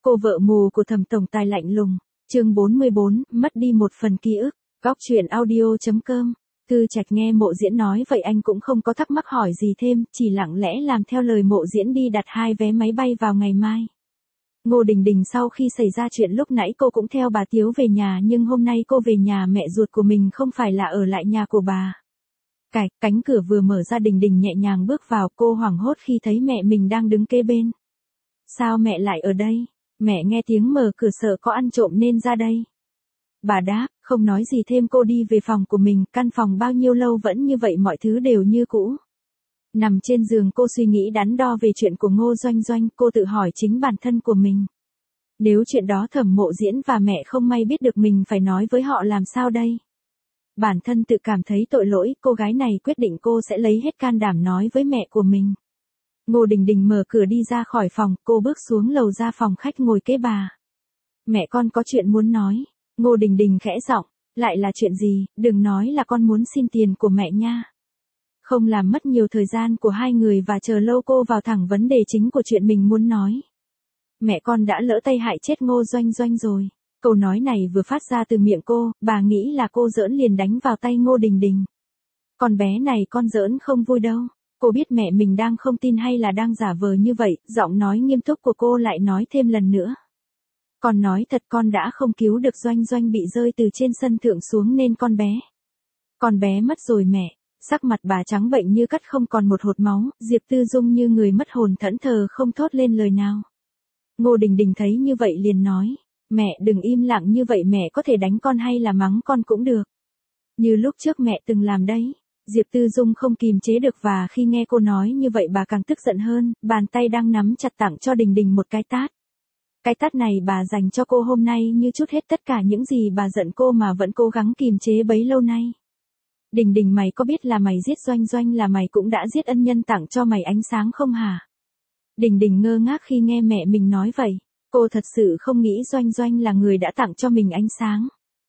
Cô vợ mù của Thẩm tổng tài lạnh lùng. Chương 44, mất đi một phần ký ức. Góc truyện audio.com. Tư Trạch nghe Mộ Diễn nói vậy anh cũng không có thắc mắc hỏi gì thêm, chỉ lặng lẽ làm theo lời Mộ Diễn đi đặt 2 vé máy bay vào ngày mai. Ngô Đình Đình sau khi xảy ra chuyện lúc nãy cô cũng theo bà Tiếu về nhà, nhưng hôm nay cô về nhà mẹ ruột của mình, không phải là ở lại nhà của bà. Cánh cửa vừa mở ra, Đình Đình nhẹ nhàng bước vào, cô hoảng hốt khi thấy mẹ mình đang đứng kế bên. Sao mẹ lại ở đây? Mẹ nghe tiếng mở cửa sợ có ăn trộm nên ra đây. Bà đáp, không nói gì thêm, cô đi về phòng của mình, căn phòng bao nhiêu lâu vẫn như vậy, mọi thứ đều như cũ. Nằm trên giường cô suy nghĩ đắn đo về chuyện của Ngô Doanh Doanh, cô tự hỏi chính bản thân của mình. Nếu chuyện đó Thẩm Mộ Diễn và mẹ không may biết được, mình phải nói với họ làm sao đây? Bản thân tự cảm thấy tội lỗi, cô gái này quyết định cô sẽ lấy hết can đảm nói với mẹ của mình. Ngô Đình Đình mở cửa đi ra khỏi phòng, cô bước xuống lầu ra phòng khách ngồi kế bà. Mẹ con có chuyện muốn nói. Ngô Đình Đình khẽ giọng, lại là chuyện gì, đừng nói là con muốn xin tiền của mẹ nha. Không làm mất nhiều thời gian của hai người và chờ lâu, cô vào thẳng vấn đề chính của chuyện mình muốn nói. Mẹ con đã lỡ tay hại chết Ngô Doanh Doanh rồi. Câu nói này vừa phát ra từ miệng cô, bà nghĩ là cô giỡn liền đánh vào tay Ngô Đình Đình. Con bé này con giỡn không vui đâu. Cô biết mẹ mình đang không tin hay là đang giả vờ như vậy, giọng nói nghiêm túc của cô lại nói thêm lần nữa. Con nói thật, con đã không cứu được Doanh Doanh, bị rơi từ trên sân thượng xuống nên con bé mất rồi mẹ. Sắc mặt bà trắng bệnh như cắt, không còn một hột máu, Diệp Tư Dung như người mất hồn, thẫn thờ không thốt lên lời nào. Ngô Đình Đình thấy như vậy liền nói, mẹ đừng im lặng như vậy, mẹ có thể đánh con hay là mắng con cũng được. Như lúc trước mẹ từng làm đấy. Diệp Tư Dung không kìm chế được, và khi nghe cô nói như vậy bà càng tức giận hơn, bàn tay đang nắm chặt tặng cho Đình Đình một cái tát. Cái tát này bà dành cho cô hôm nay như trút hết tất cả những gì bà giận cô mà vẫn cố gắng kìm chế bấy lâu nay. Đình Đình, mày có biết là mày giết Doanh Doanh là mày cũng đã giết ân nhân tặng cho mày ánh sáng không hả? Đình Đình ngơ ngác khi nghe mẹ mình nói vậy. Cô thật sự không nghĩ Doanh Doanh là người đã tặng cho mình ánh sáng.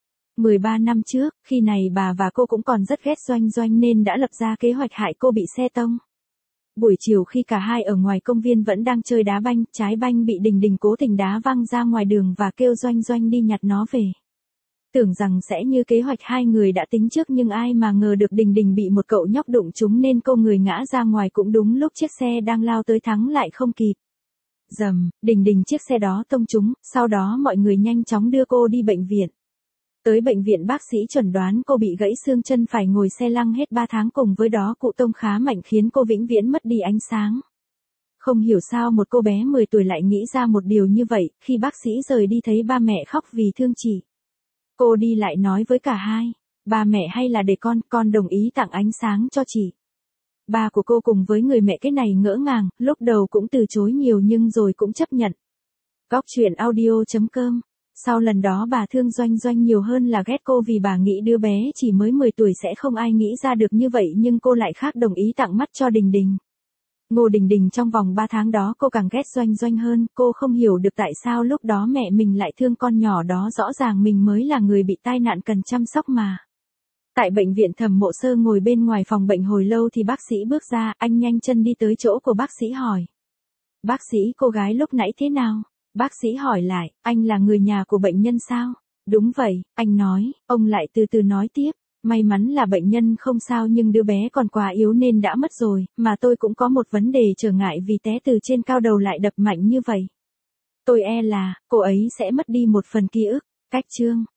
13 năm trước, khi này bà và cô cũng còn rất ghét Doanh Doanh nên đã lập ra kế hoạch hại cô bị xe tông. Buổi chiều khi cả hai ở ngoài công viên vẫn đang chơi đá banh, trái banh bị Đình Đình cố tình đá văng ra ngoài đường và kêu Doanh Doanh đi nhặt nó về. Tưởng rằng sẽ như kế hoạch hai người đã tính trước, nhưng ai mà ngờ được Đình Đình bị một cậu nhóc đụng trúng nên cô người ngã ra ngoài cũng đúng lúc chiếc xe đang lao tới thắng lại không kịp. Dầm, Đình Đình chiếc xe đó tông trúng, sau đó mọi người nhanh chóng đưa cô đi bệnh viện. Tới bệnh viện bác sĩ chuẩn đoán cô bị gãy xương chân, phải ngồi xe lăn hết 3 tháng, cùng với đó cụ tông khá mạnh khiến cô vĩnh viễn mất đi ánh sáng. Không hiểu sao một cô bé 10 tuổi lại nghĩ ra một điều như vậy, khi bác sĩ rời đi thấy ba mẹ khóc vì thương chị. Cô đi lại nói với cả hai, ba mẹ hay là để con đồng ý tặng ánh sáng cho chị. Ba của cô cùng với người mẹ cái này ngỡ ngàng, lúc đầu cũng từ chối nhiều nhưng rồi cũng chấp nhận. Góc truyện audio.com. Sau lần đó bà thương Doanh Doanh nhiều hơn là ghét cô, vì bà nghĩ đứa bé chỉ mới 10 tuổi sẽ không ai nghĩ ra được như vậy, nhưng cô lại khác, đồng ý tặng mắt cho Đình Đình. Ngô Đình Đình trong vòng 3 tháng đó cô càng ghét Doanh Doanh hơn, cô không hiểu được tại sao lúc đó mẹ mình lại thương con nhỏ đó, rõ ràng mình mới là người bị tai nạn cần chăm sóc mà. Tại bệnh viện, Thẩm Mộ Sơ ngồi bên ngoài phòng bệnh hồi lâu thì bác sĩ bước ra, anh nhanh chân đi tới chỗ của bác sĩ hỏi. Bác sĩ, cô gái lúc nãy thế nào? Bác sĩ hỏi lại, anh là người nhà của bệnh nhân sao? Đúng vậy, anh nói, ông lại từ từ nói tiếp. May mắn là bệnh nhân không sao, nhưng đứa bé còn quá yếu nên đã mất rồi, mà tôi cũng có một vấn đề trở ngại vì té từ trên cao, đầu lại đập mạnh như vậy. Tôi e là, cô ấy sẽ mất đi một phần ký ức. Cách chương.